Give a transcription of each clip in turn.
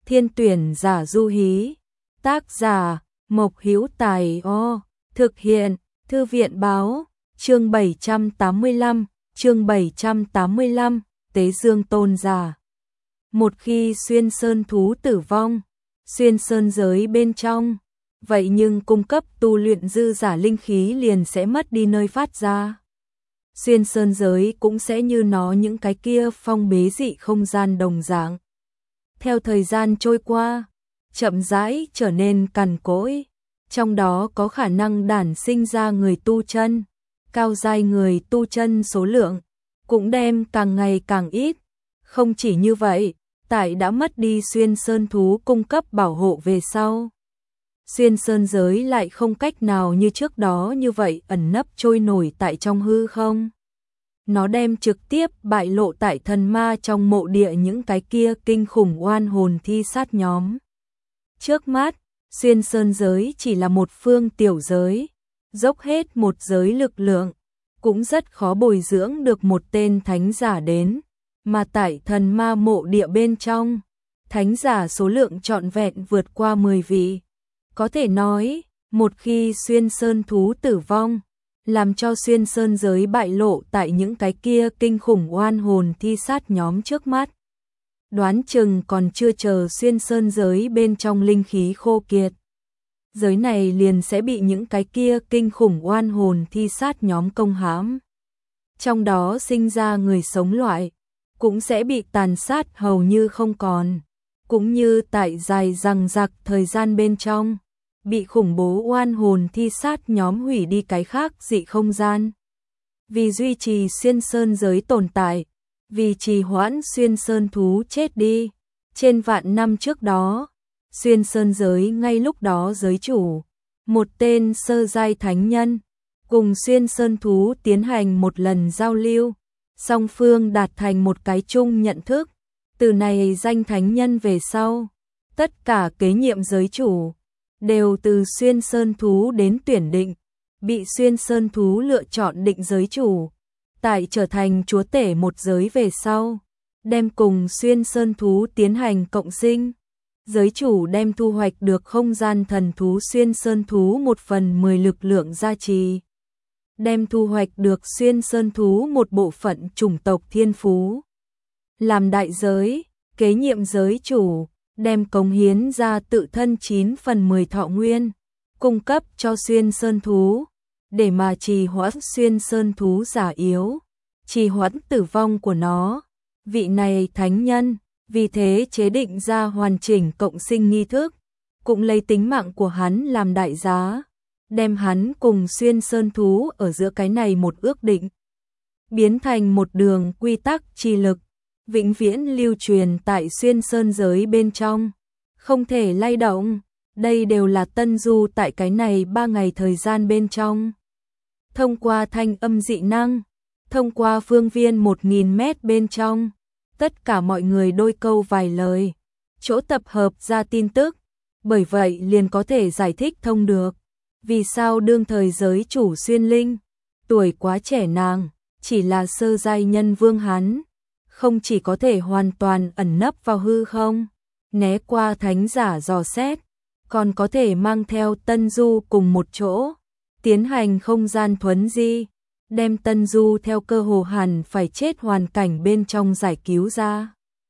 Thiên tuyển giả du hí. Tác giả Mộc Hữu Tài. Thực hiện Thư viện báo. Chương 785, Tế Dương tôn giả. Một khi xuyên sơn thú tử vong, xuyên sơn giới bên trong, vậy nhưng cung cấp tu luyện dư giả linh khí liền sẽ mất đi nơi phát ra. Xuyên sơn giới cũng sẽ như nó những cái kia phong bế dị không gian đồng dạng. Theo thời gian trôi qua, chậm rãi trở nên cằn cỗi, trong đó có khả năng đản sinh ra người tu chân, cao giai người tu chân số lượng cũng đem càng ngày càng ít. Không chỉ như vậy, tại đã mất đi xuyên sơn thú cung cấp bảo hộ về sau, xuyên sơn giới lại không cách nào như trước đó như vậy ẩn nấp trôi nổi tại trong hư không. Nó đem trực tiếp bại lộ tại thần ma trong mộ địa những cái kia kinh khủng oan hồn thi sát nhóm. Trước mắt, xuyên sơn giới chỉ là một phương tiểu giới, dốc hết một giới lực lượng, cũng rất khó bồi dưỡng được một tên thánh giả đến, mà tại thần ma mộ địa bên trong, thánh giả số lượng trọn vẹn vượt qua 10 vị. Có thể nói, một khi xuyên sơn thú tử vong, làm cho xuyên sơn giới bại lộ tại những cái kia kinh khủng oan hồn thi sát nhóm trước mắt. Đoán chừng còn chưa chờ xuyên sơn giới bên trong linh khí khô kiệt, giới này liền sẽ bị những cái kia kinh khủng oan hồn thi sát nhóm công hãm. Trong đó sinh ra người sống loại, cũng sẽ bị tàn sát hầu như không còn, cũng như tại dài dằng dặc thời gian bên trong, bị khủng bố oan hồn thi sát nhóm hủy đi cái khác dị không gian. Vì duy trì xuyên sơn giới tồn tại, vì trì hoãn xuyên sơn thú chết đi, trên vạn năm trước đó, xuyên sơn giới ngay lúc đó giới chủ, một tên sơ giai thánh nhân, cùng xuyên sơn thú tiến hành một lần giao lưu, song phương đạt thành một cái chung nhận thức, từ này danh thánh nhân về sau, tất cả kế nhiệm giới chủ đều từ xuyên sơn thú đến tuyển định, bị xuyên sơn thú lựa chọn định giới chủ, tại trở thành chúa tể một giới về sau, đem cùng xuyên sơn thú tiến hành cộng sinh. Giới chủ đem thu hoạch được không gian thần thú xuyên sơn thú 1/10 lực lượng gia trì, đem thu hoạch được xuyên sơn thú một bộ phận chủng tộc thiên phú. Làm đại giới, kế nhiệm giới chủ, đem cống hiến ra tự thân 9/10 thọ nguyên, cung cấp cho xuyên sơn thú, để mà trì hoãn xuyên sơn thú giả yếu, trì hoãn tử vong của nó. Vị này thánh nhân, vì thế chế định ra hoàn chỉnh cộng sinh nghi thức, cũng lấy tính mạng của hắn làm đại giá, đem hắn cùng xuyên sơn thú ở giữa cái này một ước định, biến thành một đường quy tắc chi lực, vĩnh viễn lưu truyền tại xuyên sơn giới bên trong, không thể lay động. Đây đều là Tân Du tại cái này 3 ngày thời gian bên trong, thông qua thanh âm dị năng, thông qua phương viên 1000 mét bên trong, tất cả mọi người đôi câu vài lời, chỗ tập hợp ra tin tức, bởi vậy liền có thể giải thích thông được, vì sao đương thời giới chủ xuyên linh, tuổi quá trẻ nàng, chỉ là sơ giai nhân vương hắn, không chỉ có thể hoàn toàn ẩn nấp vào hư không, né qua thánh giả dò xét, còn có thể mang theo Tân Du cùng một chỗ, tiến hành không gian thuấn di, đem Tân Du theo cơ hồ hẳn phải chết hoàn cảnh bên trong giải cứu ra.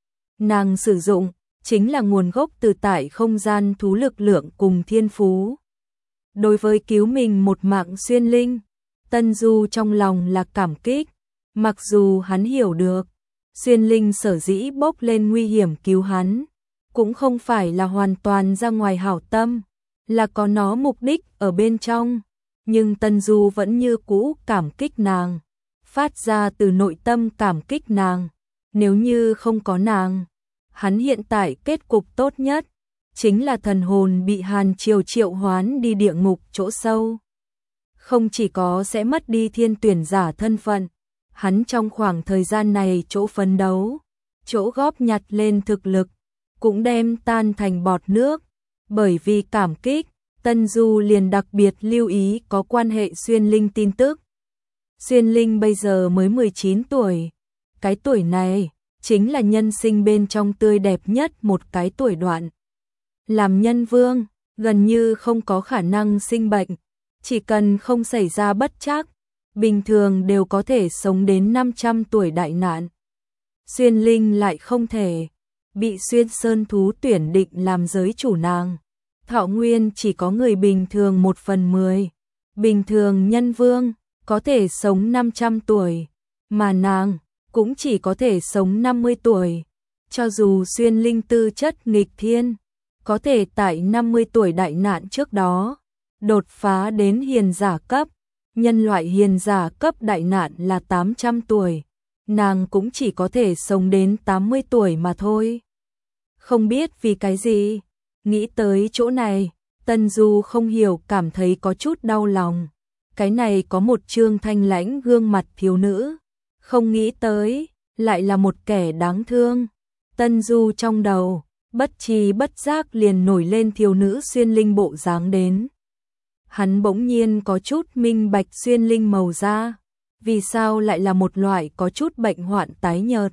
Nàng sử dụng chính là nguồn gốc từ tại không gian thú lực lượng cùng thiên phú. Đối với cứu mình một mạng xuyên linh, Tân Du trong lòng là cảm kích, mặc dù hắn hiểu được, xuyên linh sở dĩ bốc lên nguy hiểm cứu hắn, cũng không phải là hoàn toàn ra ngoài hảo tâm, là có nó mục đích ở bên trong, nhưng Tân Du vẫn như cũ cảm kích nàng, phát ra từ nội tâm cảm kích nàng. Nếu như không có nàng, hắn hiện tại kết cục tốt nhất chính là thần hồn bị Hàn Triều triệu hoán đi địa ngục chỗ sâu. Không chỉ có sẽ mất đi thiên tuyển giả thân phận, hắn trong khoảng thời gian này chỗ phấn đấu, chỗ góp nhặt lên thực lực, cũng đem tan thành bọt nước. Bởi vì cảm kích, Tân Du liền đặc biệt lưu ý có quan hệ xuyên linh tin tức. Xuyên linh bây giờ mới 19 tuổi, cái tuổi này chính là nhân sinh bên trong tươi đẹp nhất một cái tuổi đoạn. Làm nhân vương, gần như không có khả năng sinh bệnh, chỉ cần không xảy ra bất trắc, bình thường đều có thể sống đến 500 tuổi đại nạn. Xuyên Linh lại không thể, bị Xuyên Sơn thú tuyển định làm giới chủ nàng. Thọ nguyên chỉ có người bình thường 1/10. Bình thường nhân vương có thể sống 500 tuổi, mà nàng cũng chỉ có thể sống 50 tuổi. Cho dù Xuyên Linh tư chất nghịch thiên, có thể tại 50 tuổi đại nạn trước đó đột phá đến hiền giả cấp. Nhân loại hiền giả cấp đại nạn là 800 tuổi, nàng cũng chỉ có thể sống đến 80 tuổi mà thôi. Không biết vì cái gì, nghĩ tới chỗ này, Tân Du không hiểu cảm thấy có chút đau lòng. Cái này có một trương thanh lãnh gương mặt thiếu nữ, không nghĩ tới, lại là một kẻ đáng thương. Tân Du trong đầu, bất tri bất giác liền nổi lên thiếu nữ Xuyên Linh bộ dáng đến. Hắn bỗng nhiên có chút minh bạch Xuyên Linh màu da, vì sao lại là một loại có chút bệnh hoạn tái nhợt.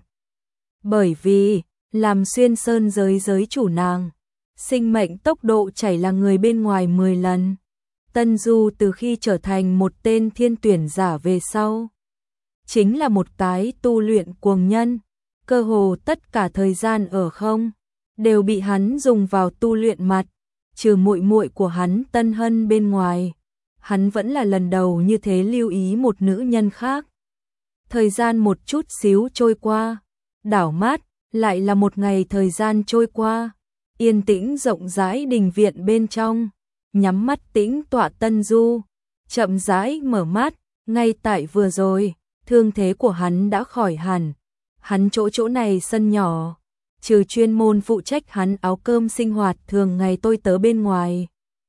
Bởi vì, làm Xuyên Sơn giới chủ nàng, sinh mệnh tốc độ chảy là người bên ngoài 10 lần. Tân Du từ khi trở thành một tên thiên tuyển giả về sau, chính là một cái tu luyện cuồng nhân, cơ hồ tất cả thời gian ở không đều bị hắn dùng vào tu luyện mặt, trừ muội muội của hắn Tân Hân bên ngoài, hắn vẫn là lần đầu như thế lưu ý một nữ nhân khác. Thời gian một chút xíu trôi qua, đảo mắt, lại là một ngày thời gian trôi qua, yên tĩnh rộng rãi đình viện bên trong, nhắm mắt tĩnh tọa Tân Du, chậm rãi mở mắt, ngay tại vừa rồi, thương thế của hắn đã khỏi hẳn. Hắn chỗ này sân nhỏ, trừ chuyên môn phụ trách hắn áo cơm sinh hoạt thường ngày tôi tớ bên ngoài.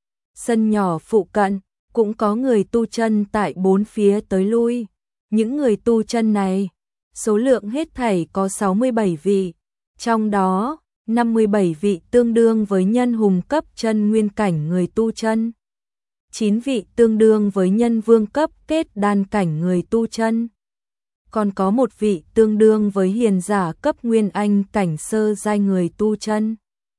Sân nhỏ phụ cận, cũng có người tu chân tại bốn phía tới lui. Những người tu chân này, số lượng hết thảy có 67 vị, trong đó 57 vị tương đương với nhân hùng cấp chân nguyên cảnh người tu chân, 9 vị tương đương với nhân vương cấp kết đan cảnh người tu chân, còn có một vị tương đương với hiền giả cấp nguyên anh cảnh sơ giai người tu chân.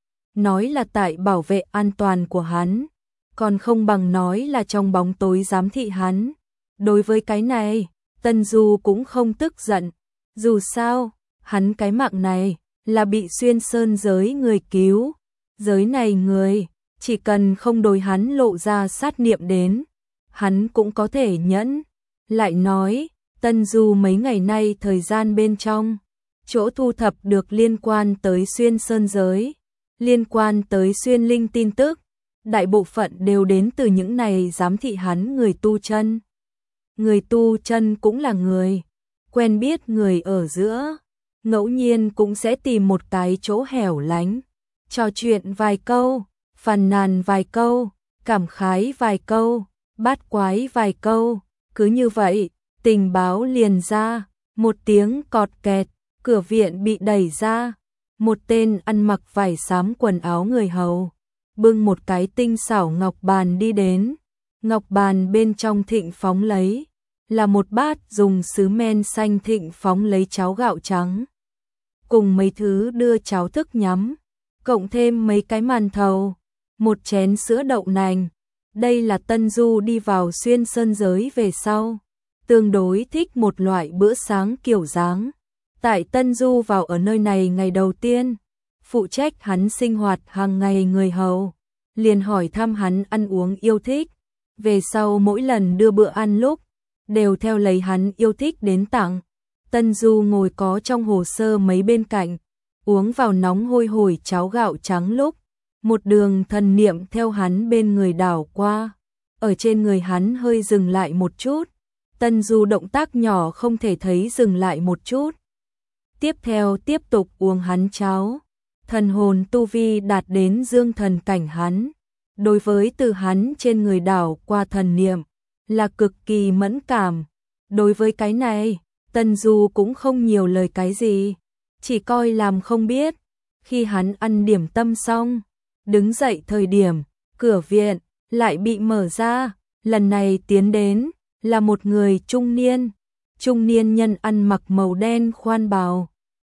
Nói là tại bảo vệ an toàn của hắn, còn không bằng nói là trong bóng tối giám thị hắn. Đối với cái này, Tân Du cũng không tức giận, dù sao, hắn cái mạng này là bị Xuyên Sơn giới người cứu, giới này người, chỉ cần không đối hắn lộ ra sát niệm đến, hắn cũng có thể nhẫn. Lại nói, Tân Du mấy ngày nay thời gian bên trong, chỗ thu thập được liên quan tới Xuyên Sơn giới, liên quan tới Xuyên Linh tin tức, đại bộ phận đều đến từ những này giám thị hắn người tu chân. Người tu chân cũng là người quen biết người ở giữa, ngẫu nhiên cũng sẽ tìm một cái chỗ hẻo lánh, trò chuyện vài câu, phàn nàn vài câu, cảm khái vài câu, bát quái vài câu, cứ như vậy, tình báo liền ra, một tiếng cọt kẹt, cửa viện bị đẩy ra, một tên ăn mặc vải xám quần áo người hầu, bưng một cái tinh xảo ngọc bàn đi đến, ngọc bàn bên trong thịnh phóng lấy, là một bát dùng sứ men xanh thịnh phóng lấy cháo gạo trắng, cùng mấy thứ đưa cháo thức nhắm, cộng thêm mấy cái màn thầu, một chén sữa đậu nành. Đây là Tân Du đi vào Xuyên Sơn giới về sau, tương đối thích một loại bữa sáng kiểu dáng. Tại Tân Du vào ở nơi này ngày đầu tiên, phụ trách hắn sinh hoạt hàng ngày người hầu, liền hỏi thăm hắn ăn uống yêu thích, về sau mỗi lần đưa bữa ăn lúc, đều theo lấy hắn yêu thích đến tặng. Tân Du ngồi có trong hồ sơ mấy bên cạnh, uống vào nóng hôi hổi cháo gạo trắng lúc, một đường thần niệm theo hắn bên người đảo qua, ở trên người hắn hơi dừng lại một chút, Tân Du động tác nhỏ không thể thấy dừng lại một chút. Tiếp theo tiếp tục uống hắn cháo, thần hồn tu vi đạt đến dương thần cảnh hắn, đối với từ hắn trên người đảo qua thần niệm, là cực kỳ mẫn cảm. Đối với cái này, Tân Du cũng không nhiều lời cái gì, chỉ coi làm không biết. Khi hắn ăn điểm tâm xong, đứng dậy thời điểm, cửa viện lại bị mở ra, lần này tiến đến là một người trung niên nhân ăn mặc màu đen khoan bào,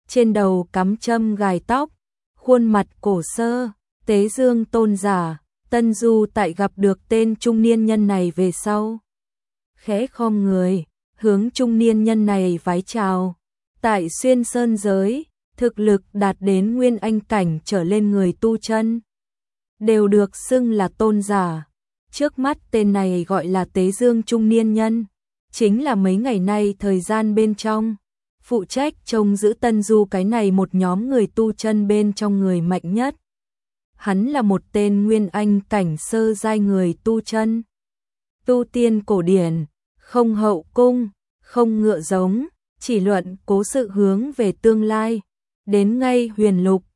trên đầu cắm châm gài tóc, khuôn mặt cổ sơ, Tế Dương tôn giả. Tân Du tại gặp được tên trung niên nhân này về sau, khẽ khom người, hướng trung niên nhân này vái chào. Tại Xuyên Sơn giới, thực lực đạt đến nguyên anh cảnh trở lên người tu chân, đều được xưng là tôn giả. Trước mắt tên này gọi là Tế Dương trung niên nhân, chính là mấy ngày nay thời gian bên trong, phụ trách trông giữ Tân Du cái này một nhóm người tu chân bên trong người mạnh nhất. Hắn là một tên nguyên anh cảnh sơ giai người tu chân, tu tiên cổ điển, không hậu cung, không ngựa giống, chỉ luận cố sự hướng về tương lai, đến ngay huyền lục,